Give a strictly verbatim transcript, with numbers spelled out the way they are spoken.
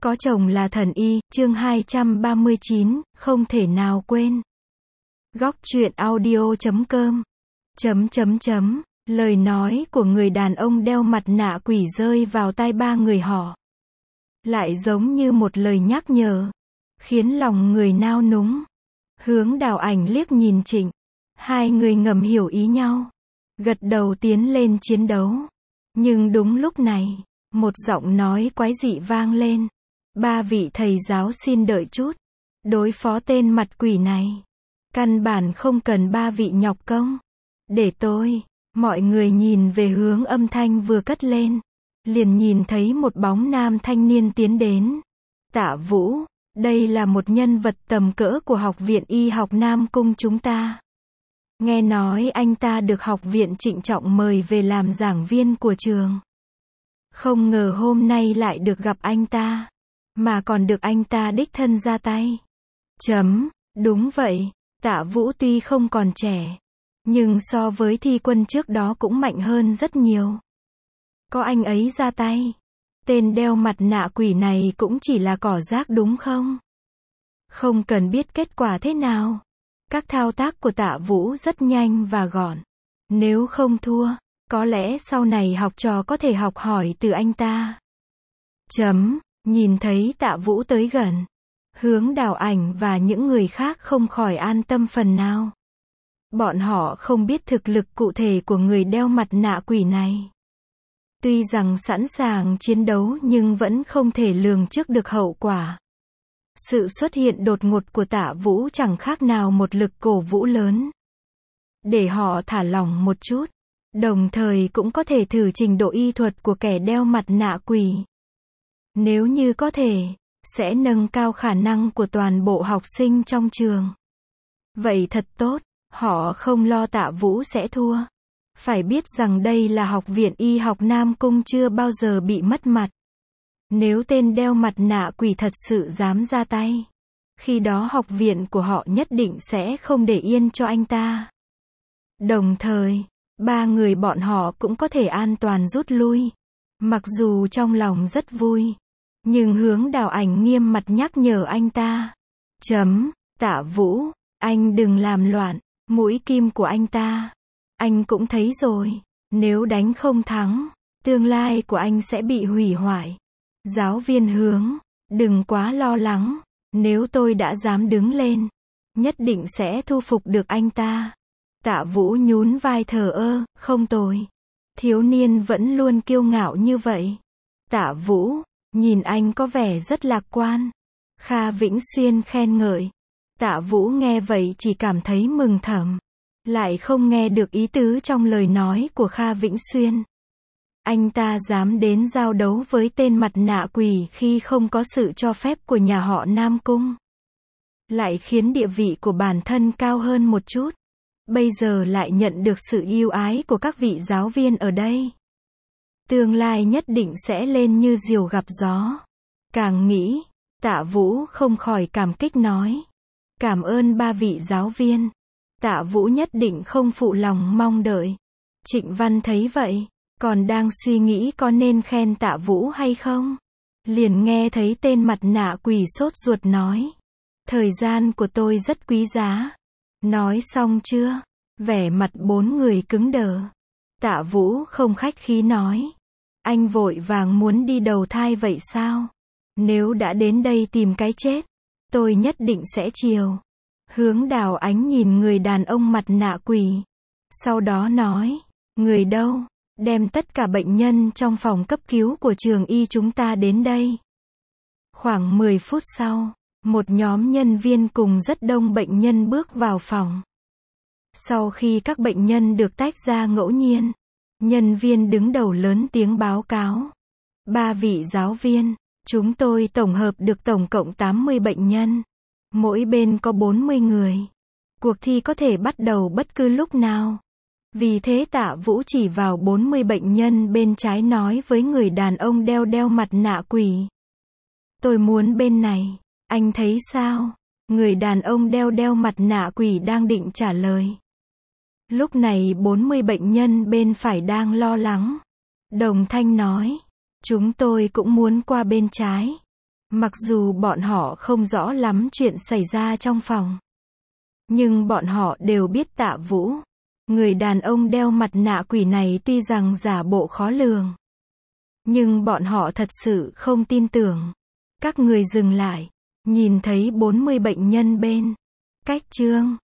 Có chồng là thần y, chương hai trăm ba mươi chín, không thể nào quên. Góc truyện audio chấm com. Chấm chấm chấm, lời nói của người đàn ông đeo mặt nạ quỷ rơi vào tai ba người họ. Lại giống như một lời nhắc nhở, khiến lòng người nao núng. Hướng Đào Ảnh liếc nhìn Trịnh. Hai người ngầm hiểu ý nhau. Gật đầu tiến lên chiến đấu. Nhưng đúng lúc này, một giọng nói quái dị vang lên. Ba vị thầy giáo xin đợi chút. Đối phó tên mặt quỷ này, căn bản không cần ba vị nhọc công. Để tôi. Mọi người nhìn về hướng âm thanh vừa cất lên. Liền nhìn thấy một bóng nam thanh niên tiến đến. Tạ Vũ, đây là một nhân vật tầm cỡ của Học viện Y học Nam Cung chúng ta. Nghe nói anh ta được Học viện trịnh trọng mời về làm giảng viên của trường. Không ngờ hôm nay lại được gặp anh ta. Mà còn được anh ta đích thân ra tay. Chấm, đúng vậy, Tạ Vũ tuy không còn trẻ. Nhưng so với thi quân trước đó cũng mạnh hơn rất nhiều. Có anh ấy ra tay. Tên đeo mặt nạ quỷ này cũng chỉ là cỏ rác đúng không? Không cần biết kết quả thế nào. Các thao tác của Tạ Vũ rất nhanh và gọn. Nếu không thua, có lẽ sau này học trò có thể học hỏi từ anh ta. Chấm, nhìn thấy Tạ Vũ tới gần. Hướng Đào Ảnh và những người khác không khỏi an tâm phần nào. Bọn họ không biết thực lực cụ thể của người đeo mặt nạ quỷ này. Tuy rằng sẵn sàng chiến đấu nhưng vẫn không thể lường trước được hậu quả. Sự xuất hiện đột ngột của Tạ Vũ chẳng khác nào một lực cổ vũ lớn. Để họ thả lỏng một chút. Đồng thời cũng có thể thử trình độ y thuật của kẻ đeo mặt nạ quỷ. Nếu như có thể, sẽ nâng cao khả năng của toàn bộ học sinh trong trường. Vậy thật tốt, họ không lo Tạ Vũ sẽ thua. Phải biết rằng đây là Học viện Y học Nam Cung chưa bao giờ bị mất mặt. Nếu tên đeo mặt nạ quỷ thật sự dám ra tay, khi đó học viện của họ nhất định sẽ không để yên cho anh ta. Đồng thời, ba người bọn họ cũng có thể an toàn rút lui. Mặc dù trong lòng rất vui, nhưng Hướng Đào Ảnh nghiêm mặt nhắc nhở anh ta. Chấm, Tạ Vũ, anh đừng làm loạn, mũi kim của anh ta. Anh cũng thấy rồi, nếu đánh không thắng, tương lai của anh sẽ bị hủy hoại. Giáo viên Hướng, đừng quá lo lắng, nếu tôi đã dám đứng lên, nhất định sẽ thu phục được anh ta. Tạ Vũ nhún vai thờ ơ, không tồi. Thiếu niên vẫn luôn kiêu ngạo như vậy. Tạ Vũ, nhìn anh có vẻ rất lạc quan. Kha Vĩnh Xuyên khen ngợi. Tạ Vũ nghe vậy chỉ cảm thấy mừng thầm. Lại không nghe được ý tứ trong lời nói của Kha Vĩnh Xuyên. Anh ta dám đến giao đấu với tên mặt nạ quỷ khi không có sự cho phép của nhà họ Nam Cung. Lại khiến địa vị của bản thân cao hơn một chút. Bây giờ lại nhận được sự yêu ái của các vị giáo viên ở đây. Tương lai nhất định sẽ lên như diều gặp gió. Càng nghĩ, Tạ Vũ không khỏi cảm kích nói. Cảm ơn ba vị giáo viên. Tạ Vũ nhất định không phụ lòng mong đợi. Trịnh Văn thấy vậy, còn đang suy nghĩ có nên khen Tạ Vũ hay không. Liền nghe thấy tên mặt nạ quỷ sốt ruột nói. Thời gian của tôi rất quý giá. Nói xong chưa? Vẻ mặt bốn người cứng đờ. Tạ Vũ không khách khí nói. Anh vội vàng muốn đi đầu thai vậy sao? Nếu đã đến đây tìm cái chết, tôi nhất định sẽ chiều. Hướng Đào Ánh nhìn người đàn ông mặt nạ quỷ. Sau đó nói. Người đâu? Đem tất cả bệnh nhân trong phòng cấp cứu của trường y chúng ta đến đây. Khoảng mười phút sau, một nhóm nhân viên cùng rất đông bệnh nhân bước vào phòng. Sau khi các bệnh nhân được tách ra ngẫu nhiên, nhân viên đứng đầu lớn tiếng báo cáo. Ba vị giáo viên, chúng tôi tổng hợp được tổng cộng tám mươi bệnh nhân. Mỗi bên có bốn mươi người. Cuộc thi có thể bắt đầu bất cứ lúc nào. Vì thế Tạ Vũ chỉ vào bốn mươi bệnh nhân bên trái nói với người đàn ông đeo đeo mặt nạ quỷ. Tôi muốn bên này, anh thấy sao? Người đàn ông đeo đeo mặt nạ quỷ đang định trả lời. Lúc này bốn mươi bệnh nhân bên phải đang lo lắng. Đồng thanh nói, chúng tôi cũng muốn qua bên trái. Mặc dù bọn họ không rõ lắm chuyện xảy ra trong phòng, nhưng bọn họ đều biết Tạ Vũ, người đàn ông đeo mặt nạ quỷ này tuy rằng giả bộ khó lường, nhưng bọn họ thật sự không tin tưởng. Các người dừng lại, nhìn thấy bốn mươi bệnh nhân bên cách Trương